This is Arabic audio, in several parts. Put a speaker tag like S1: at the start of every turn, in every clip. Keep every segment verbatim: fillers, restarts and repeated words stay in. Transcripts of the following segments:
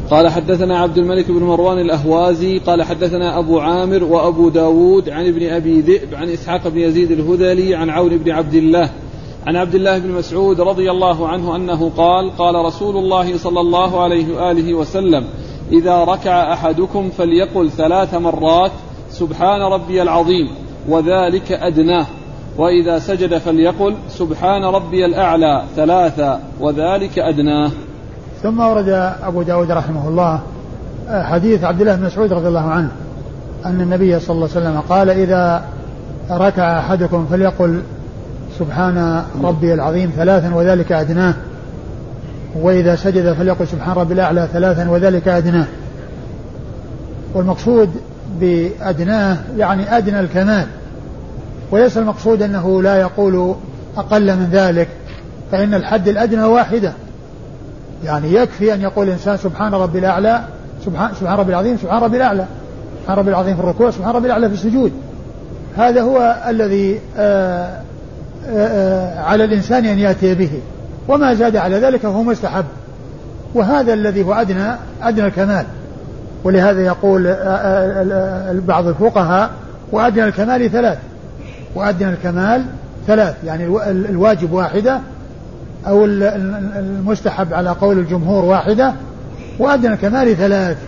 S1: قال حدثنا عبد الملك بن مروان الأهوازي قال حدثنا أبو عامر وأبو داود عن ابن أبي ذئب عن إسحاق بن يزيد الهذلي عن عون بن عبد الله عن عبد الله بن مسعود رضي الله عنه أنه قال قال رسول الله صلى الله عليه وآله وسلم إذا ركع أحدكم فليقل ثلاث مرات سبحان ربي العظيم وذلك أدناه، وإذا سجد فليقل سبحان ربي الأعلى ثلاثا وذلك أدناه.
S2: ثم ورد أبو داود رحمه الله حديث عبد الله بن مسعود رضي الله عنه أن النبي صلى الله عليه وسلم قال إذا ركع أحدكم فليقل سبحان ربي العظيم ثلاثا وذلك أدناه، وإذا سجد فليقل سبحان ربي الأعلى ثلاثا وذلك أدناه. والمقصود بأدناه يعني أدنى الكمال، وليس المقصود أنه لا يقول أقل من ذلك، فإن الحد الأدنى واحدة، يعني يكفي أن يقول الإنسان سبحان ربي الأعلى سبحان, سبحان ربي العظيم سبحان ربي الأعلى سبحان ربي العظيم في الركوع سبحان ربي الأعلى في السجود. هذا هو الذي آآ آآ على الإنسان أن يأتي به، وما زاد على ذلك هو مستحب، وهذا الذي هو أدنى أدنى الكمال. ولهذا يقول بعض الفقهاء وأدنى الكمال ثلاث، وأدنى الكمال ثلاث يعني الواجب واحدة أو المستحب على قول الجمهور واحدة، وأدنى الكمال ثلاث.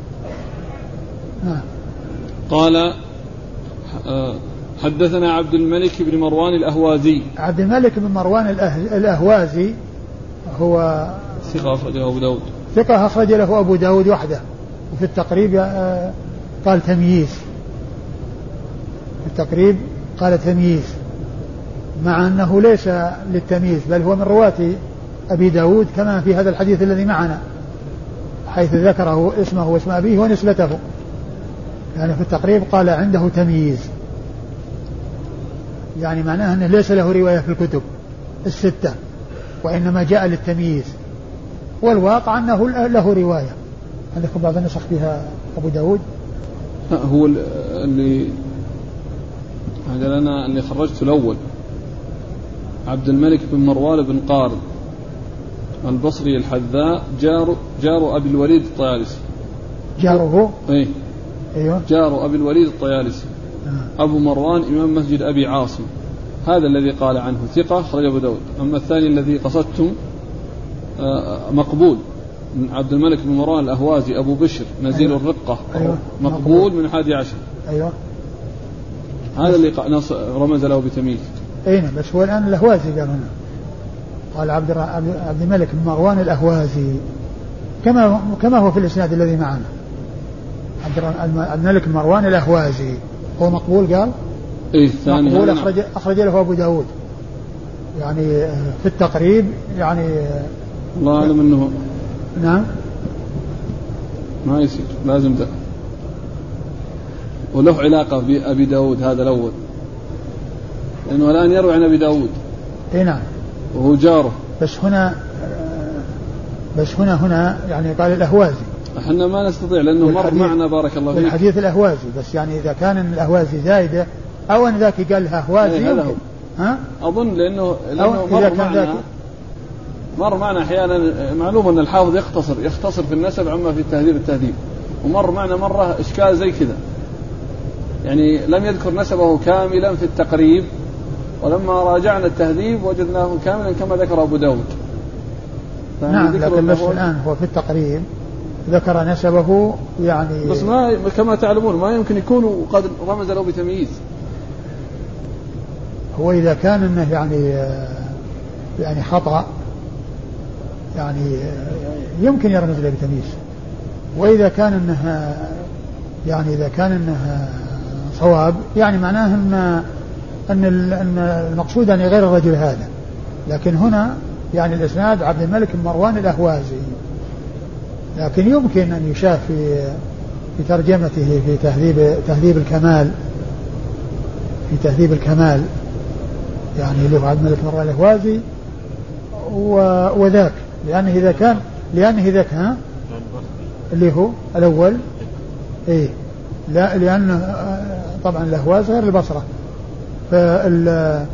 S1: قال حدثنا عبد الملك بن مروان الأهوازي.
S2: عبد الملك بن مروان الأهوازي هو
S1: ثقة أخرج له أبو داود
S2: ثقة أخرج له أبو داود وحده، وفي التقريب قال تمييز، في التقريب قال تمييز، مع أنه ليس للتمييز بل هو من رواة أبي داود كما في هذا الحديث الذي معنا، حيث ذكره اسمه واسم أبيه ونسبته، يعني في التقريب قال عنده تمييز، يعني معناه أنه ليس له رواية في الكتب الستة وإنما جاء للتمييز، والواقع أنه له رواية. عندكم بعض النسخ فيها أبو داود؟
S1: هو اللي هذا لنا اللي خرجته الأول عبد الملك بن مروان بن قارد البصري الحذاء جار جار أبي الوليد الطيالسي.
S2: جاره؟
S1: إيه
S2: أيوه
S1: جار أبي الوليد الطيالسي. آه. أبو مروان إمام مسجد أبي عاصم، هذا الذي قال عنه ثقة خرج أبو داود. أما الثاني الذي قصدتم آه مقبول من عبد الملك بن مروان الأهوازي أبو بشر نزيل أيوه. الرقة
S2: أيوه.
S1: مقبول من حادي عشر.
S2: أيوه
S1: هذا اللي رمز له بتمييز.
S2: أين بس هو الآن الأهوازي قال هنا، قال عبد عبد الملك بن مروان الأهوازي كما كما هو في الإسناد الذي معنا. عبد الملك بن مروان الأهوازي هو مقبول قال؟
S1: إيه الثاني
S2: مقبول أخرج أخرج له أبو داود، يعني في التقريب يعني
S1: الله أعلم أنه
S2: نعم
S1: ما يصير لازم ده، وله علاقة بأبي داود هذا الأول لأنه الآن يروي عن أبي داود.
S2: إيه نعم
S1: وهو جاره.
S2: بس هنا بس هنا هنا يعني قال الأهوازي،
S1: احنا ما نستطيع لأنه مر معنا بارك الله فيك
S2: الحديث الأهوازي، بس يعني إذا كان الأهوازي زايدة أو أن ذاك قال أهوازي
S1: يمكن
S2: ها
S1: أظن لأنه, لأنه مر معنا مر معنا أحيانا. معلوم أن الحافظ يختصر يختصر في النسب عما في التهذيب التهذيب، ومر معنا مرة إشكال زي كذا، يعني لم يذكر نسبه كاملا في التقريب، ولما راجعنا التهذيب وجدناه كاملا كما ذكر أبو داود.
S2: نعم لكن بس الآن هو في التقريب ذكر نسبه يعني
S1: بس ما كما تعلمون ما يمكن يكون قد رمز له بتمييز.
S2: هو إذا كان إنه يعني يعني خطأ يعني يمكن يرمز له بتمييز، وإذا كان إنه يعني إذا كان إنه صواب يعني معناه إن أن أن المقصود يعني غير الرجل هذا. لكن هنا يعني الإسناد عبد الملك بن مروان الأهوازي، لكن يمكن أن يشاف في في ترجمته في تهذيب تهذيب الكمال في تهذيب الكمال يعني له عبد الملك بن مروان الأهوازي وذاك، لأنه إذا كان لأنه إذا كان اللي هو الأول إيه لا لأن طبعا الأهواز غير البصرة، فال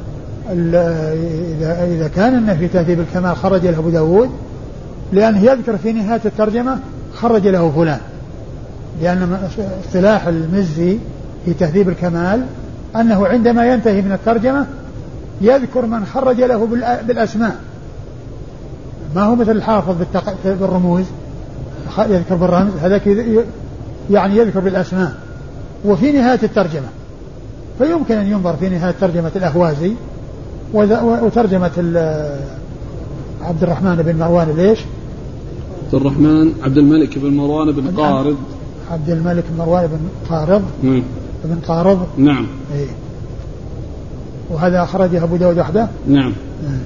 S2: إذا إذا كان إنه في تهذيب الكمال خرج له أبو داود، لأنه يذكر في نهاية الترجمة خرج له فلان، لأن اصطلاح المزي في تهذيب الكمال أنه عندما ينتهي من الترجمة يذكر من خرج له بالأسماء، ما هو مثل الحافظ بالرموز يذكر بالرمز، هذا يعني يذكر بالأسماء. وفي نهاية الترجمة فيمكن أن ينظر في نهاية ترجمة الأهوازي وترجمة عبد الرحمن بن مروان ليش
S1: عبد الرحمن عبد الملك بن مروان بن قارض
S2: عبد الملك بن مروان بن قارض
S1: مم.
S2: بن قارض
S1: نعم
S2: إيه. وهذا أخرجه أبو داود وحده
S1: نعم
S2: مم.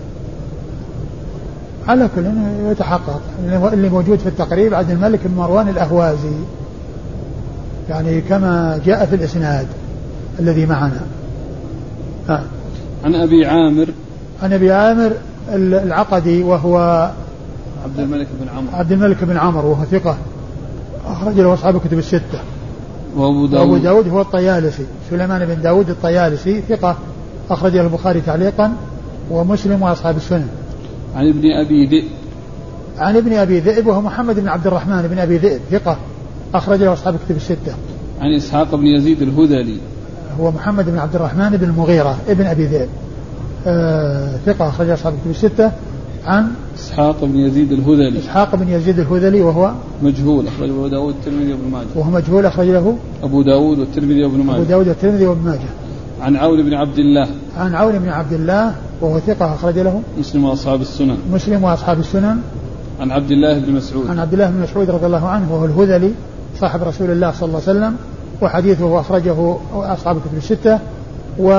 S2: على كل يتحقق اللي موجود في التقريب عبد الملك بن مروان الأهوازي، يعني كما جاء في الإسناد الذي معنا. آه.
S1: عن أبي عامر
S2: عن أبي عامر العقدي وهو
S1: عبد الملك بن عمرو
S2: عبد الملك بن عمرو وهو ثقة أخرج له أصحاب الكتب الستة.
S1: وأبو داود,
S2: وأبو داود هو الطيالسي سليمان بن داود الطيالسي ثقة أخرج له البخاري تعليقا ومسلم وأصحاب السنن.
S1: عن ابن أبي ذئب
S2: عن ابن أبي ذئب وهو محمد بن عبد الرحمن بن أبي ذئب ثقة أخرج له أصحاب الكتب الستة.
S1: عن إسحاق بن يزيد الهذلي
S2: هو محمد بن عبد الرحمن بن المغيرة ابن أبي ذئب آه ثقة أخرج له أصحاب الكتب الستة. عن
S1: إسحاق بن يزيد الهذلي
S2: إسحاق بن يزيد الهذلي وهو
S1: مجهول أخرج أبو داود والترمذي وابن ماجه
S2: وهو مجهول أخرج له
S1: أبو داود والترمذي وابن ماجه
S2: أبو داود والترمذي وابن ماجه.
S1: عن عون بن عبد الله
S2: عن عون بن عبد الله وهو ثقة أخرج له
S1: مسلم وأصحاب السنن
S2: مسلم وأصحاب السنن.
S1: عن عبد الله بن مسعود
S2: عن عبد الله بن مسعود رضي الله عنه وهو الهذلي صاحب رسول الله صلى الله عليه وسلم وحديثه أخرجه أصحاب الكتب الستة. و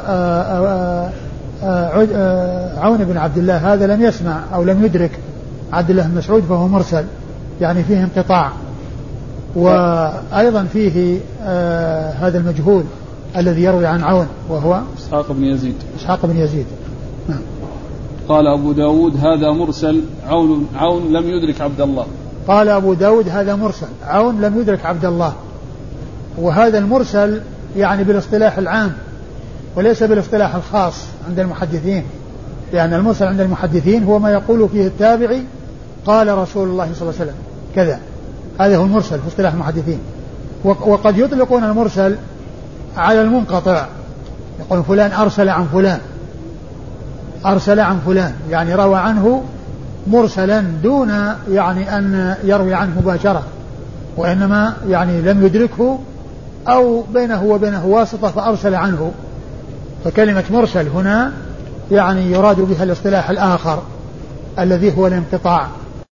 S2: عون بن عبد الله هذا لم يسمع أو لم يدرك عبد الله بن مسعود فهو مرسل، يعني فيه انقطاع. وأيضا فيه آه هذا المجهول الذي يروي عن عون وهو
S1: إسحاق بن يزيد
S2: إسحاق بن يزيد.
S1: قال أبو داود هذا مرسل عون عون لم يدرك عبد الله.
S2: قال أبو داود هذا مرسل عون لم يدرك عبد الله. وهذا المرسل يعني بالاصطلاح العام وليس بالاصطلاح الخاص عند المحدثين، لأن المرسل عند المحدثين هو ما يقول فيه التابعي قال رسول الله صلى الله عليه وسلم كذا، هذا هو المرسل في اصطلاح المحدثين. وقد يطلقون المرسل على المنقطع، يقول فلان أرسل عن فلان أرسل عن فلان يعني روى عنه مرسلا دون يعني أن يروي عنه مباشرة، وإنما يعني لم يدركه أو بينه وبينه واسطة فأرسل عنه. فكلمة مرسل هنا يعني يراد بها الاصطلاح الآخر الذي هو الانقطاع